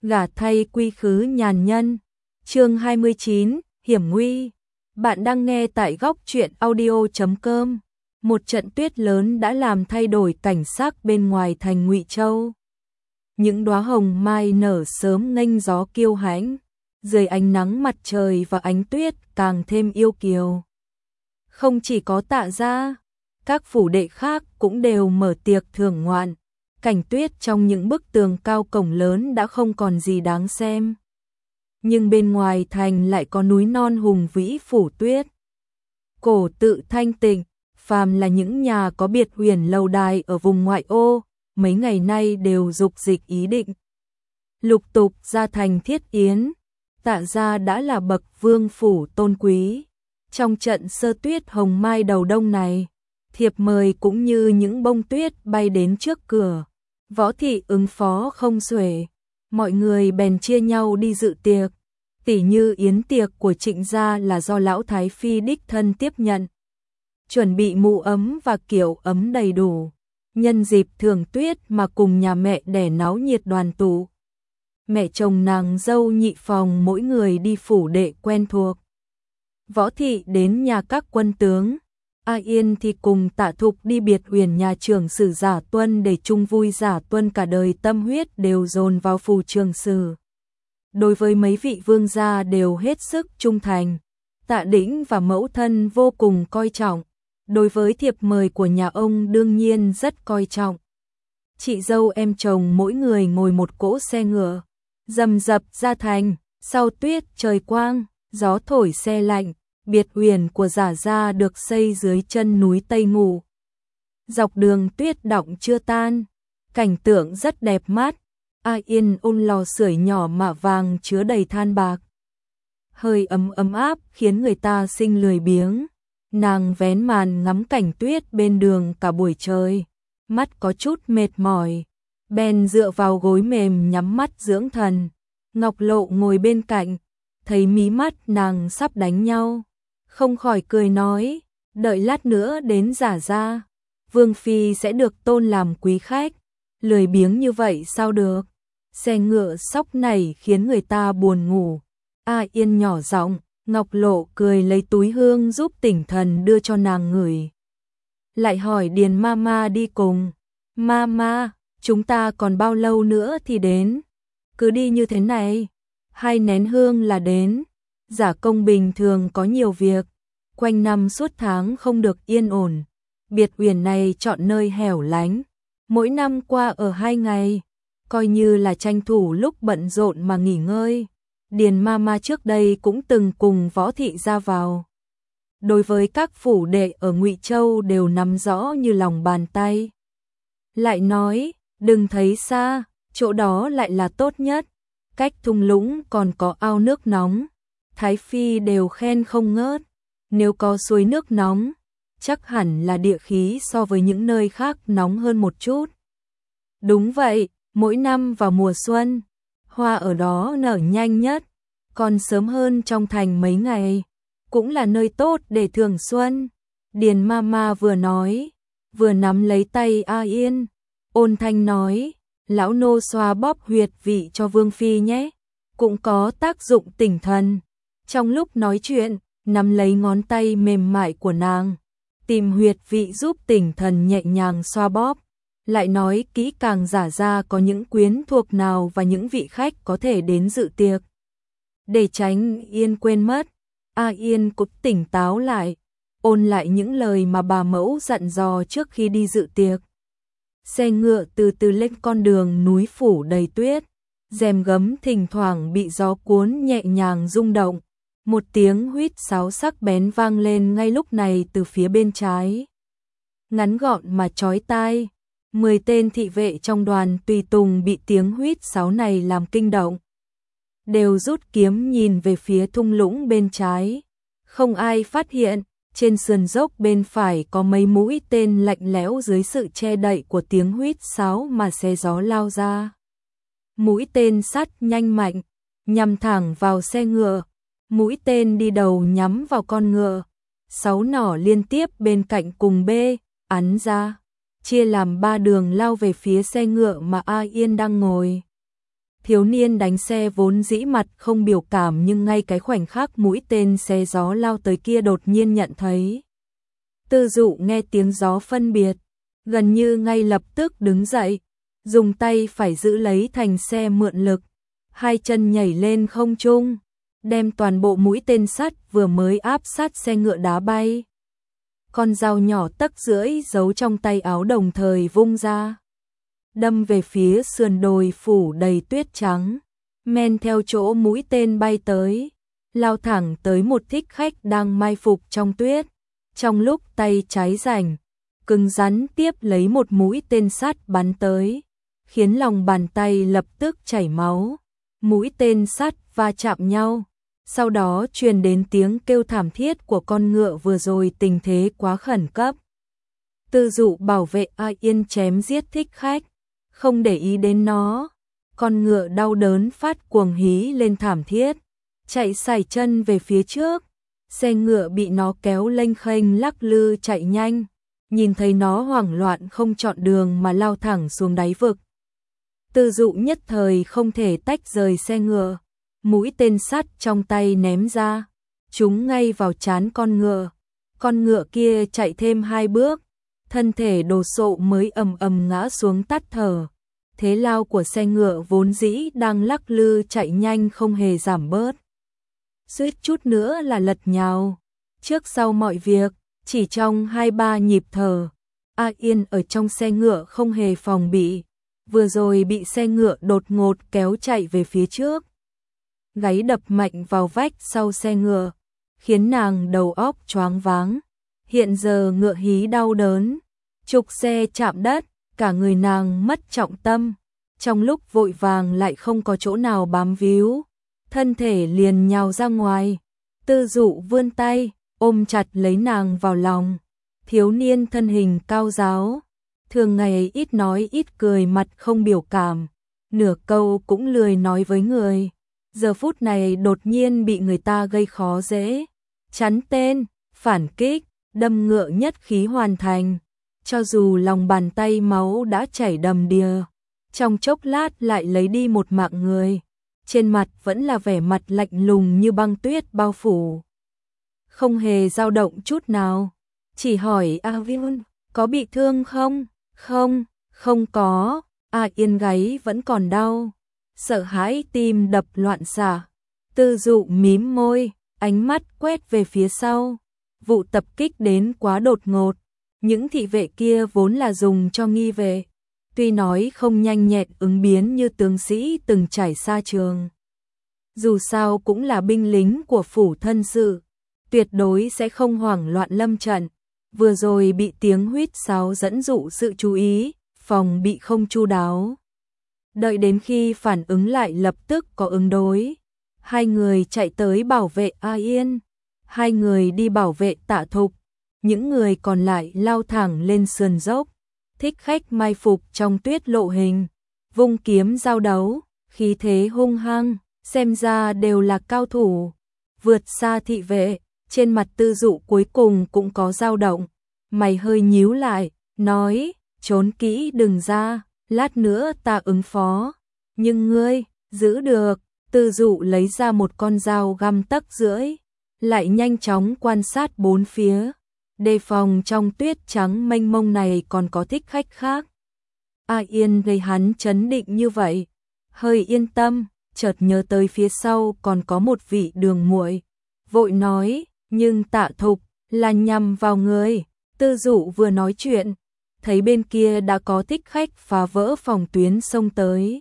gả thay quy khứ nhàn nhân. Chương 29, hiểm nguy. Bạn đang nghe tại góc truyện audio.com. Một trận tuyết lớn đã làm thay đổi cảnh sắc bên ngoài thành Ngụy Châu. Những đóa hồng mai nở sớm nghênh gió kiêu hãnh, dưới ánh nắng mặt trời và ánh tuyết càng thêm yêu kiều. Không chỉ có Tạ gia, các phủ đệ khác cũng đều mở tiệc thưởng ngoạn. Cảnh tuyết trong những bức tường cao cổng lớn đã không còn gì đáng xem. Nhưng bên ngoài thành lại có núi non hùng vĩ phủ tuyết. Cổ tự thanh tịnh, phàm là những nhà có biệt huyền lâu đài ở vùng ngoại ô, mấy ngày nay đều dục dịch ý định lục tục ra thành thiết yến. Tạ gia đã là bậc vương phủ tôn quý. Trong trận sơ tuyết hồng mai đầu đông này, thiệp mời cũng như những bông tuyết bay đến trước cửa. Võ thị ứng phó không xuể, mọi người bèn chia nhau đi dự tiệc. Tỉ như yến tiệc của Trịnh gia là do lão thái phi đích thân tiếp nhận, chuẩn bị mũ ấm và kiệu ấm đầy đủ. Nhân dịp thưởng tuyết mà cùng nhà mẹ đẻ náo nhiệt đoàn tụ. Mẹ chồng nàng dâu nhị phòng mỗi người đi phủ đệ quen thuộc. Võ thị đến nhà các quân tướng, A Yên thì cùng Tạ Thục đi biệt huyền nhà trưởng sử Giả Tuân để chung vui. Giả Tuân cả đời tâm huyết đều dồn vào phù trường sử. Đối với mấy vị vương gia đều hết sức trung thành. Tạ Đĩnh và mẫu thân vô cùng coi trọng. Đối với thiệp mời của nhà ông đương nhiên rất coi trọng. Chị dâu em chồng mỗi người ngồi một cỗ xe ngựa, rầm rập ra thành. Sau tuyết trời quang, gió thổi se lạnh. Biệt huyền của Giả gia được xây dưới chân núi Tây Ngủ. Dọc đường tuyết đọng chưa tan, cảnh tượng rất đẹp mắt. A Yên ôn lò sưởi nhỏ mạ vàng chứa đầy than bạc. Hơi ấm áp khiến người ta sinh lười biếng. Nàng vén màn ngắm cảnh tuyết bên đường cả buổi trời, mắt có chút mệt mỏi, bèn dựa vào gối mềm nhắm mắt dưỡng thần. Ngọc Lộ ngồi bên cạnh, thấy mí mắt nàng sắp đánh nhau, không khỏi cười nói, đợi lát nữa đến Giả gia, Vương phi sẽ được tôn làm quý khách, lười biếng như vậy sao được. Xe ngựa sóc này khiến người ta buồn ngủ. A Yên nhỏ giọng, Ngọc Lộ cười lấy túi hương giúp tỉnh thần đưa cho nàng ngửi. Lại hỏi Điền Mama đi cùng. Mama, chúng ta còn bao lâu nữa thì đến? Cứ đi như thế này, 2 nén hương là đến. Giả công bình thường có nhiều việc, quanh năm suốt tháng không được yên ổn. Biệt huyền này chọn nơi hẻo lánh, mỗi năm qua ở 2 ngày, coi như là tranh thủ lúc bận rộn mà nghỉ ngơi. Điền Mama trước đây cũng từng cùng Võ thị ra vào. Đối với các phủ đệ ở Ngụy Châu đều nắm rõ như lòng bàn tay. Lại nói, đừng thấy xa, chỗ đó lại là tốt nhất. Cách thung lũng còn có ao nước nóng, Thái phi đều khen không ngớt. Nếu có suối nước nóng, chắc hẳn là địa khí so với những nơi khác nóng hơn một chút. Đúng vậy, mỗi năm vào mùa xuân, hoa ở đó nở nhanh nhất, còn sớm hơn trong thành mấy ngày, cũng là nơi tốt để thưởng xuân. Điền Mama vừa nói, vừa nắm lấy tay A Yên, ôn thanh nói, lão nô xoa bóp huyệt vị cho Vương phi nhé, cũng có tác dụng tỉnh thần. Trong lúc nói chuyện, nắm lấy ngón tay mềm mại của nàng, tìm huyệt vị giúp tỉnh thần nhẹ nhàng xoa bóp. Lại nói kỹ càng Giả gia có những quyến thuộc nào và những vị khách có thể đến dự tiệc. Để tránh Yên quên mất, A Yên cũng tỉnh táo lại, ôn lại những lời mà bà mẫu dặn dò trước khi đi dự tiệc. Xe ngựa từ từ lên con đường núi phủ đầy tuyết, rèm gấm thỉnh thoảng bị gió cuốn nhẹ nhàng rung động. Một tiếng huýt sáo sắc bén vang lên ngay lúc này từ phía bên trái. Ngắn gọn mà chói tai, 10 tên thị vệ trong đoàn tùy tùng bị tiếng huýt sáo này làm kinh động. Đều rút kiếm nhìn về phía thung lũng bên trái. Không ai phát hiện, trên sườn dốc bên phải có mấy mũi tên lạnh lẽo dưới sự che đậy của tiếng huýt sáo mà xé gió lao ra. Mũi tên sắt nhanh mạnh, nhằm thẳng vào xe ngựa. Mũi tên đi đầu nhắm vào con ngựa. 6 nỏ liên tiếp bên cạnh cùng bê, ắn ra, chia làm 3 đường lao về phía xe ngựa mà A Yên đang ngồi. Thiếu niên đánh xe vốn dĩ mặt không biểu cảm, nhưng ngay cái khoảnh khắc mũi tên xé gió lao tới kia đột nhiên nhận thấy. Tư Dụ nghe tiếng gió phân biệt, gần như ngay lập tức đứng dậy, dùng tay phải giữ lấy thành xe mượn lực, hai chân nhảy lên không trung, đem toàn bộ mũi tên sắt vừa mới áp sát xe ngựa đá bay. Con dao nhỏ tấc rưỡi giấu trong tay áo đồng thời vung ra, đâm về phía sườn đồi phủ đầy tuyết trắng, men theo chỗ mũi tên bay tới, lao thẳng tới một thích khách đang mai phục trong tuyết. Trong lúc tay trái rảnh, cứng rắn tiếp lấy một mũi tên sắt bắn tới, khiến lòng bàn tay lập tức chảy máu. Mũi tên sắt va chạm nhau, sau đó truyền đến tiếng kêu thảm thiết của con ngựa vừa rồi, tình thế quá khẩn cấp. Tư Dụ bảo vệ A Yên chém giết thích khách, không để ý đến nó. Con ngựa đau đớn phát cuồng hí lên thảm thiết, chạy sải chân về phía trước. Xe ngựa bị nó kéo lênh khênh lắc lư chạy nhanh, nhìn thấy nó hoảng loạn không chọn đường mà lao thẳng xuống đáy vực. Tư Dụ nhất thời không thể tách rời xe ngựa, mũi tên sắt trong tay ném ra, trúng ngay vào trán con ngựa. Con ngựa kia chạy thêm 2 bước, thân thể đồ sộ mới ầm ầm ngã xuống tắt thở. Thế lao của xe ngựa vốn dĩ đang lắc lư chạy nhanh không hề giảm bớt, suýt chút nữa là lật nhào. Trước sau mọi việc, chỉ trong 2-3 nhịp thở, A Yên ở trong xe ngựa không hề phòng bị, vừa rồi bị xe ngựa đột ngột kéo chạy về phía trước. Gáy đập mạnh vào vách sau xe ngựa, khiến nàng đầu óc choáng váng. Hiện giờ ngựa hí đau đớn, trục xe chạm đất, cả người nàng mất trọng tâm. Trong lúc vội vàng lại không có chỗ nào bám víu, thân thể liền nhào ra ngoài. Tư Dụ vươn tay, ôm chặt lấy nàng vào lòng. Thiếu niên thân hình cao ráo, thường ngày ít nói ít cười, mặt không biểu cảm, nửa câu cũng lười nói với người. Giờ phút này đột nhiên bị người ta gây khó dễ, chắn tên, phản kích, đâm ngựa nhất khí hoàn thành. Cho dù lòng bàn tay máu đã chảy đầm đìa, trong chốc lát lại lấy đi một mạng người. Trên mặt vẫn là vẻ mặt lạnh lùng như băng tuyết bao phủ, không hề dao động chút nào. Chỉ hỏi A Viên, có bị thương không? Không, không có. A Yên gáy vẫn còn đau, sợ hãi tim đập loạn xạ. Tư Dụ mím môi, ánh mắt quét về phía sau. Vụ tập kích đến quá đột ngột, những thị vệ kia vốn là dùng cho nghi vệ, tuy nói không nhanh nhẹn ứng biến như tướng sĩ từng trải xa trường, dù sao cũng là binh lính của phủ thân sự, tuyệt đối sẽ không hoảng loạn lâm trận. Vừa rồi bị tiếng huýt sáo dẫn dụ sự chú ý, phòng bị không chu đáo. Đợi đến khi phản ứng lại lập tức có ứng đối. Hai người chạy tới bảo vệ A Yên, hai người đi bảo vệ Tạ Thục, những người còn lại lao thẳng lên sườn dốc. Thích khách mai phục trong tuyết lộ hình, vung kiếm giao đấu, khí thế hung hăng, xem ra đều là cao thủ, vượt xa thị vệ. Trên mặt Tư Dụ cuối cùng cũng có dao động, mày hơi nhíu lại, nói, trốn kỹ đừng ra, lát nữa ta ứng phó. Nhưng ngươi, giữ được. Tư Dụ lấy ra một con dao găm tấc rưỡi, lại nhanh chóng quan sát bốn phía, đề phòng trong tuyết trắng mênh mông này còn có thích khách khác. A Yên gây hắn chấn định như vậy, hơi yên tâm, chợt nhớ tới phía sau còn có một vị đường muội, vội nói, nhưng Tạ Thục là nhằm vào người. Tư Dụ vừa nói chuyện, thấy bên kia đã có thích khách phá vỡ phòng tuyến xông tới.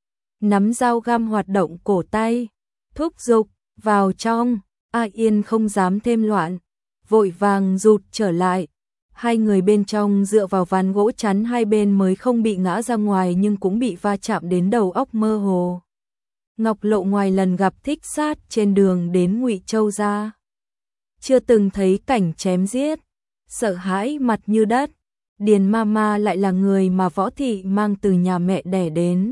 Nắm dao găm hoạt động cổ tay, thúc giục, vào trong. A Yên không dám thêm loạn, vội vàng rụt trở lại. Hai người bên trong dựa vào ván gỗ chắn hai bên mới không bị ngã ra ngoài, nhưng cũng bị va chạm đến đầu óc mơ hồ. Ngọc Lộ ngoài lần gặp thích sát trên đường đến Ngụy Châu ra, chưa từng thấy cảnh chém giết, sợ hãi mặt như đất. Điền Mama lại là người mà Võ Thị mang từ nhà mẹ đẻ đến,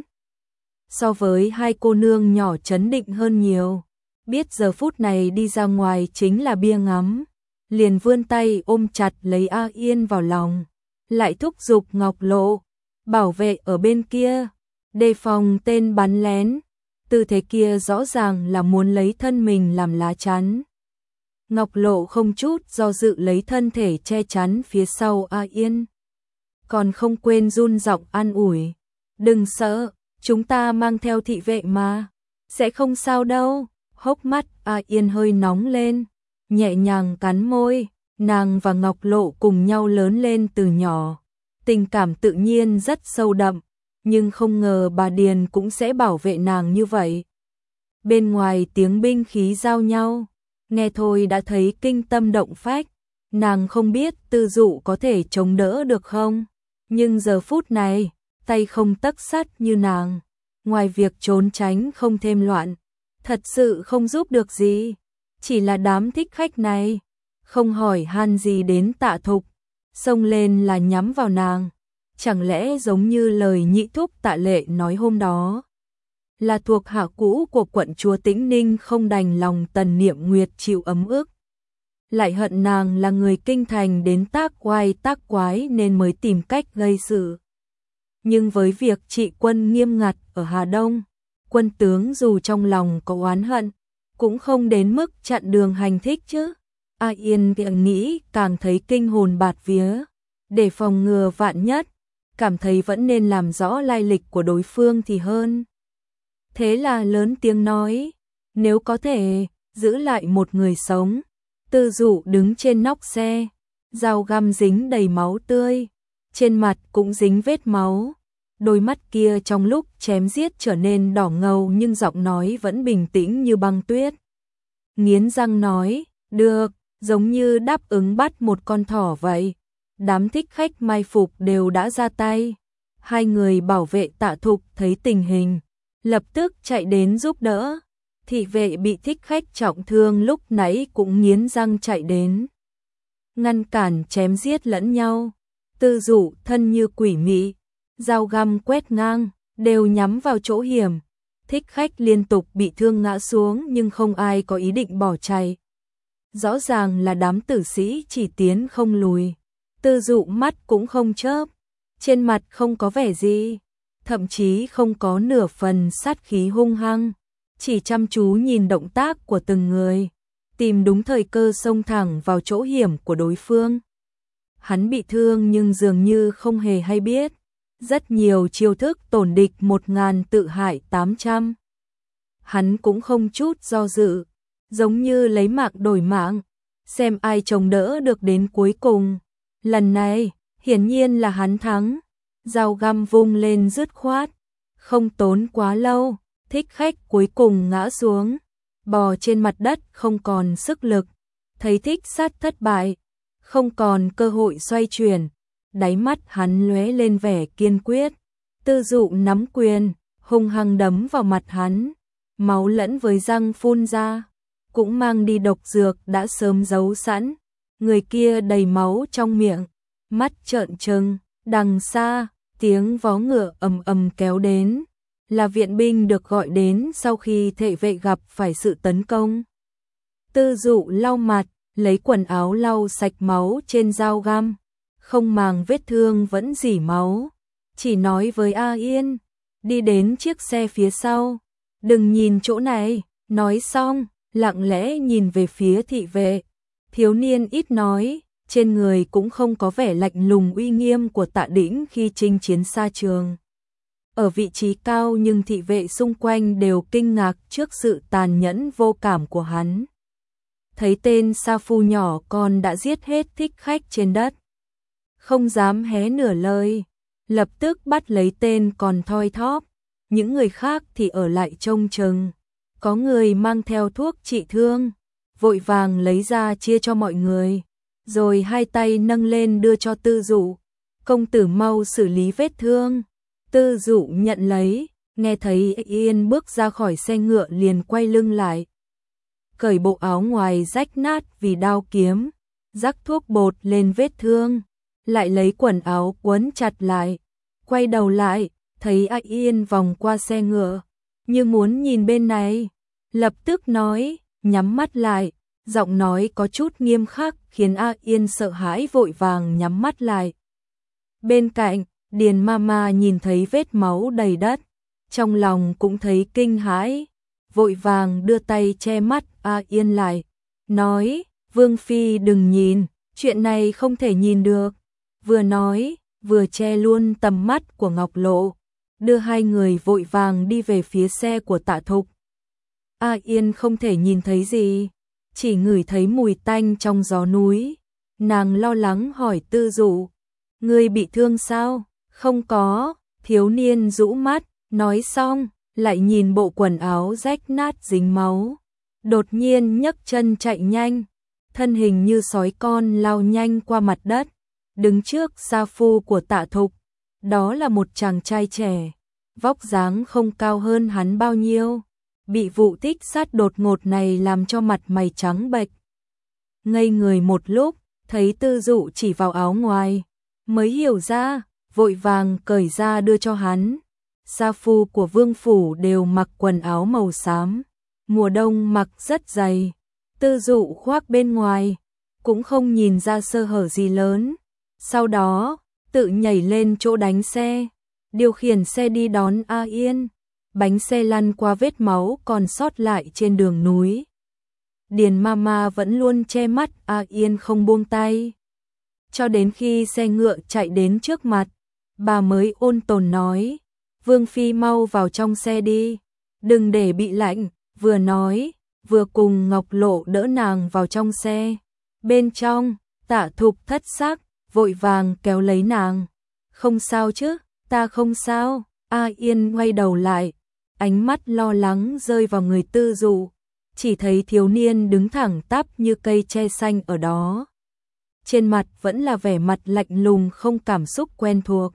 so với hai cô nương nhỏ trấn định hơn nhiều, biết giờ phút này đi ra ngoài chính là bia ngắm, liền vươn tay ôm chặt lấy A Yên vào lòng, lại thúc giục Ngọc Lộ bảo vệ ở bên kia, đề phòng tên bắn lén. tư thế kia rõ ràng là muốn lấy thân mình làm lá chắn. Ngọc Lộ không chút do dự lấy thân thể che chắn phía sau A Yên. Còn không quên run giọng an ủi. Đừng sợ, chúng ta mang theo thị vệ mà. Sẽ không sao đâu. Hốc mắt A Yên hơi nóng lên. Nhẹ nhàng cắn môi. Nàng và Ngọc Lộ cùng nhau lớn lên từ nhỏ. Tình cảm tự nhiên rất sâu đậm. Nhưng không ngờ bà Điền cũng sẽ bảo vệ nàng như vậy. Bên ngoài tiếng binh khí giao nhau. Nghe thôi đã thấy kinh tâm động phách. Nàng không biết Tư Dụ có thể chống đỡ được không. Nhưng giờ phút này, tay không tấc sắt như nàng. Ngoài việc trốn tránh không thêm loạn. Thật sự không giúp được gì. Chỉ là đám thích khách này. Không hỏi han gì đến Tạ Thục. Xông lên là nhắm vào nàng. Chẳng lẽ giống như lời nhị thúc Tạ Lệ nói hôm đó. Là thuộc hạ cũ của quận chúa Tĩnh Ninh không đành lòng Tần Niệm Nguyệt chịu ấm ức. Lại hận nàng là người kinh thành đến tác oai tác quái nên mới tìm cách gây sự. Nhưng với việc trị quân nghiêm ngặt ở Hà Đông, quân tướng dù trong lòng có oán hận, cũng không đến mức chặn đường hành thích chứ. A Yên nghĩ càng thấy kinh hồn bạt vía, để phòng ngừa vạn nhất, cảm thấy vẫn nên làm rõ lai lịch của đối phương thì hơn. Thế là lớn tiếng nói, nếu có thể, giữ lại một người sống. Tư Dụ đứng trên nóc xe, dao găm dính đầy máu tươi, trên mặt cũng dính vết máu. Đôi mắt kia trong lúc chém giết trở nên đỏ ngầu nhưng giọng nói vẫn bình tĩnh như băng tuyết. Nghiến răng nói, được, giống như đáp ứng bắt một con thỏ vậy. Đám thích khách mai phục đều đã ra tay. Hai người bảo vệ Tạ Thục thấy tình hình, lập tức chạy đến giúp đỡ. Thị vệ bị thích khách trọng thương lúc nãy cũng nghiến răng chạy đến. Ngăn cản chém giết lẫn nhau. Tư Dụ thân như quỷ mị, dao găm quét ngang, đều nhắm vào chỗ hiểm. Thích khách liên tục bị thương ngã xuống nhưng không ai có ý định bỏ chạy. Rõ ràng là đám tử sĩ chỉ tiến không lùi. Tư Dụ mắt cũng không chớp, trên mặt không có vẻ gì, thậm chí không có nửa phần sát khí hung hăng, chỉ chăm chú nhìn động tác của từng người, tìm đúng thời cơ xông thẳng vào chỗ hiểm của đối phương. Hắn bị thương nhưng dường như không hề hay biết, rất nhiều chiêu thức tổn địch 1000 tự hại 800. Hắn cũng không chút do dự, giống như lấy mạng đổi mạng, xem ai chống đỡ được đến cuối cùng. Lần này, hiển nhiên là hắn thắng, dao găm vung lên dứt khoát, không tốn quá lâu, thích khách cuối cùng ngã xuống, bò trên mặt đất không còn sức lực, thấy thích sát thất bại, không còn cơ hội xoay chuyển, đáy mắt hắn lóe lên vẻ kiên quyết. Tư Dụ nắm quyền, hung hăng đấm vào mặt hắn, máu lẫn với răng phun ra, cũng mang đi độc dược đã sớm giấu sẵn. Người kia đầy máu trong miệng, mắt trợn trừng, đằng xa, tiếng vó ngựa ầm ầm kéo đến, là viện binh được gọi đến sau khi thị vệ gặp phải sự tấn công. Tư Dụ lau mặt, lấy quần áo lau sạch máu trên dao găm, không màng vết thương vẫn rỉ máu, chỉ nói với A Yên, đi đến chiếc xe phía sau, đừng nhìn chỗ này, nói xong, lặng lẽ nhìn về phía thị vệ. Thiếu niên ít nói, trên người cũng không có vẻ lạnh lùng uy nghiêm của Tạ Đĩnh khi chinh chiến xa trường. Ở vị trí cao nhưng thị vệ xung quanh đều kinh ngạc trước sự tàn nhẫn vô cảm của hắn. Thấy tên sa phu nhỏ con đã giết hết thích khách trên đất. Không dám hé nửa lời, lập tức bắt lấy tên còn thoi thóp. Những người khác thì ở lại trông chừng. Có người mang theo thuốc trị thương, vội vàng lấy ra chia cho mọi người, rồi hai tay nâng lên đưa cho Tư Dụ. Công tử mau xử lý vết thương. Tư Dụ nhận lấy, nghe thấy Yên bước ra khỏi xe ngựa liền quay lưng lại. Cởi bộ áo ngoài rách nát vì đao kiếm, rắc thuốc bột lên vết thương, lại lấy quần áo quấn chặt lại. Quay đầu lại, thấy A Yên vòng qua xe ngựa, như muốn nhìn bên này, lập tức nói, nhắm mắt lại, giọng nói có chút nghiêm khắc khiến A Yên sợ hãi vội vàng nhắm mắt lại. Bên cạnh, Điền Mama nhìn thấy vết máu đầy đất, trong lòng cũng thấy kinh hãi, vội vàng đưa tay che mắt A Yên lại, nói, Vương Phi đừng nhìn, chuyện này không thể nhìn được. Vừa nói, vừa che luôn tầm mắt của Ngọc Lộ, đưa hai người vội vàng đi về phía xe của Tạ Thục. A Yên không thể nhìn thấy gì, chỉ ngửi thấy mùi tanh trong gió núi. Nàng lo lắng hỏi Tư Dụ, ngươi bị thương sao? Không có, thiếu niên rũ mắt, nói xong, lại nhìn bộ quần áo rách nát dính máu. Đột nhiên nhấc chân chạy nhanh, thân hình như sói con lao nhanh qua mặt đất, đứng trước gia phu của Tạ Thục. Đó là một chàng trai trẻ, vóc dáng không cao hơn hắn bao nhiêu. Bị vụ thích sát đột ngột này làm cho mặt mày trắng bệch. Ngây người một lúc, thấy Tư Dụ chỉ vào áo ngoài, mới hiểu ra, vội vàng cởi ra đưa cho hắn. Gia phu của vương phủ đều mặc quần áo màu xám, mùa đông mặc rất dày, Tư Dụ khoác bên ngoài, cũng không nhìn ra sơ hở gì lớn. Sau đó, tự nhảy lên chỗ đánh xe, điều khiển xe đi đón A Yên. Bánh xe lăn qua vết máu còn sót lại trên đường núi. Điền Mama vẫn luôn che mắt A Yên không buông tay. Cho đến khi xe ngựa chạy đến trước mặt, bà mới ôn tồn nói, Vương Phi mau vào trong xe đi, đừng để bị lạnh. Vừa nói, vừa cùng Ngọc Lộ đỡ nàng vào trong xe. Bên trong, Tạ Thục thất sắc, vội vàng kéo lấy nàng. Không sao chứ, ta không sao. A Yên quay đầu lại, ánh mắt lo lắng rơi vào người Tư Dụ, chỉ thấy thiếu niên đứng thẳng tắp như cây tre xanh ở đó. Trên mặt vẫn là vẻ mặt lạnh lùng không cảm xúc quen thuộc.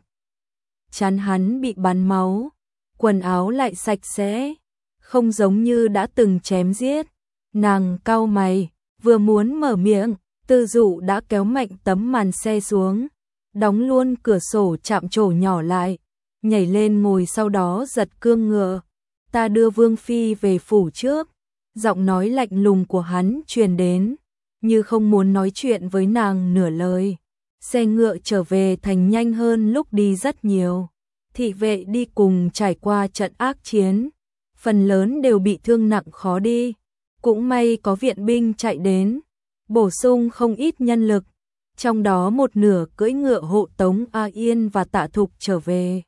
Trán hắn bị bắn máu, quần áo lại sạch sẽ, không giống như đã từng chém giết. Nàng cau mày, vừa muốn mở miệng, Tư Dụ đã kéo mạnh tấm màn xe xuống, đóng luôn cửa sổ chạm trổ nhỏ lại, nhảy lên ngồi sau đó giật cương ngựa. Ta đưa Vương Phi về phủ trước. Giọng nói lạnh lùng của hắn truyền đến, như không muốn nói chuyện với nàng nửa lời. Xe ngựa trở về thành nhanh hơn lúc đi rất nhiều. Thị vệ đi cùng trải qua trận ác chiến, phần lớn đều bị thương nặng khó đi. Cũng may có viện binh chạy đến, bổ sung không ít nhân lực. Trong đó một nửa cưỡi ngựa hộ tống A Yên và Tạ Thục trở về.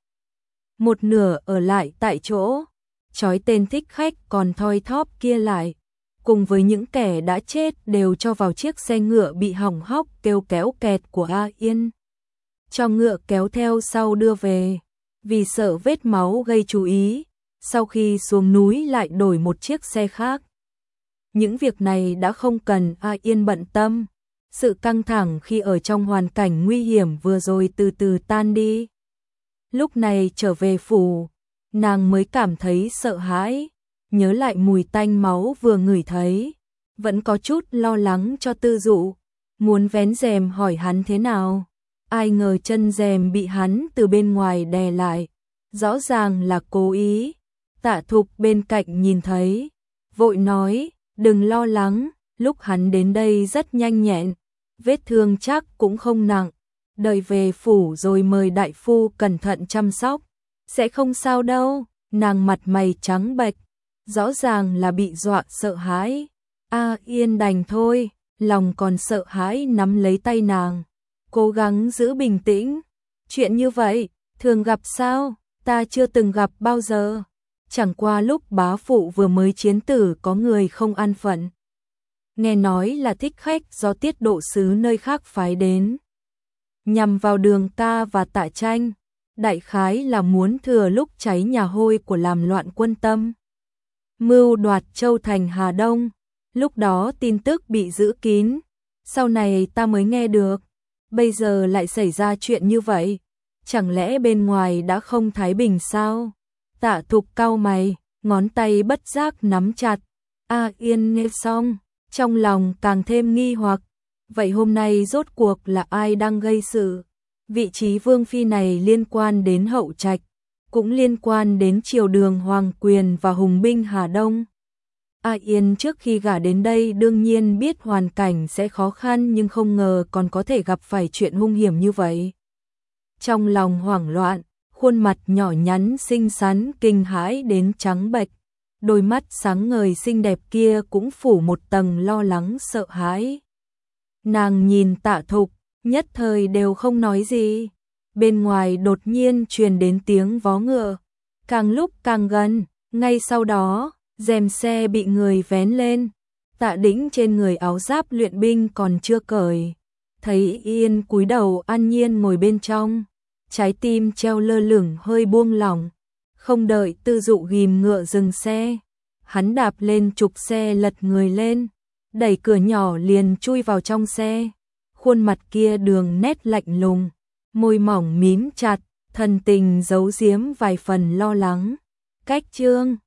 Một nửa ở lại tại chỗ, trói tên thích khách còn thoi thóp kia lại, cùng với những kẻ đã chết đều cho vào chiếc xe ngựa bị hỏng hóc kêu kéo kẹt của A Yên. Cho ngựa kéo theo sau đưa về, vì sợ vết máu gây chú ý, sau khi xuống núi lại đổi một chiếc xe khác. Những việc này đã không cần A Yên bận tâm, sự căng thẳng khi ở trong hoàn cảnh nguy hiểm vừa rồi từ từ tan đi. Lúc này trở về phủ, nàng mới cảm thấy sợ hãi, nhớ lại mùi tanh máu vừa ngửi thấy, vẫn có chút lo lắng cho Tư Dụ, muốn vén rèm hỏi hắn thế nào. Ai ngờ chân rèm bị hắn từ bên ngoài đè lại, rõ ràng là cố ý. Tạ Thục bên cạnh nhìn thấy, vội nói, đừng lo lắng, lúc hắn đến đây rất nhanh nhẹn, vết thương chắc cũng không nặng, đợi về phủ rồi mời đại phu cẩn thận chăm sóc, sẽ không sao đâu. Nàng mặt mày trắng bệch, rõ ràng là bị dọa sợ hãi. A Yên đành thôi, lòng còn sợ hãi nắm lấy tay nàng, cố gắng giữ bình tĩnh. Chuyện như vậy, thường gặp sao? Ta chưa từng gặp bao giờ. Chẳng qua lúc bá phụ vừa mới chiến tử có người không an phận. Nghe nói là thích khách do Tiết Độ sứ nơi khác phái đến, nhằm vào Đường Ca và Tạ Tranh. Đại khái là muốn thừa lúc cháy nhà hôi của làm loạn quân Tâm, mưu đoạt Châu thành Hà Đông. Lúc đó tin tức bị giữ kín, sau này ta mới nghe được. Bây giờ lại xảy ra chuyện như vậy, chẳng lẽ bên ngoài đã không thái bình sao? Tạ Thục cau mày, ngón tay bất giác nắm chặt. A Yên nghe xong, trong lòng càng thêm nghi hoặc. Vậy hôm nay rốt cuộc là ai đang gây sự? Vị trí Vương Phi này liên quan đến Hậu Trạch, cũng liên quan đến triều đường Hoàng quyền và hùng binh Hà Đông. A Yên trước khi gả đến đây đương nhiên biết hoàn cảnh sẽ khó khăn, nhưng không ngờ còn có thể gặp phải chuyện hung hiểm như vậy. Trong lòng hoảng loạn, khuôn mặt nhỏ nhắn xinh xắn kinh hãi đến trắng bệch, đôi mắt sáng ngời xinh đẹp kia cũng phủ một tầng lo lắng sợ hãi. Nàng nhìn Tạ Thục, nhất thời đều không nói gì. Bên ngoài đột nhiên truyền đến tiếng vó ngựa, càng lúc càng gần, ngay sau đó, rèm xe bị người vén lên. Tạ Đĩnh trên người áo giáp luyện binh còn chưa cởi, thấy Yên cúi đầu an nhiên ngồi bên trong, trái tim treo lơ lửng hơi buông lỏng, không đợi Tư Dụ ghim ngựa dừng xe, hắn đạp lên trục xe lật người lên, đẩy cửa nhỏ liền chui vào trong xe, khuôn mặt kia đường nét lạnh lùng, môi mỏng mím chặt, thần tình giấu giếm vài phần lo lắng. Cách Trương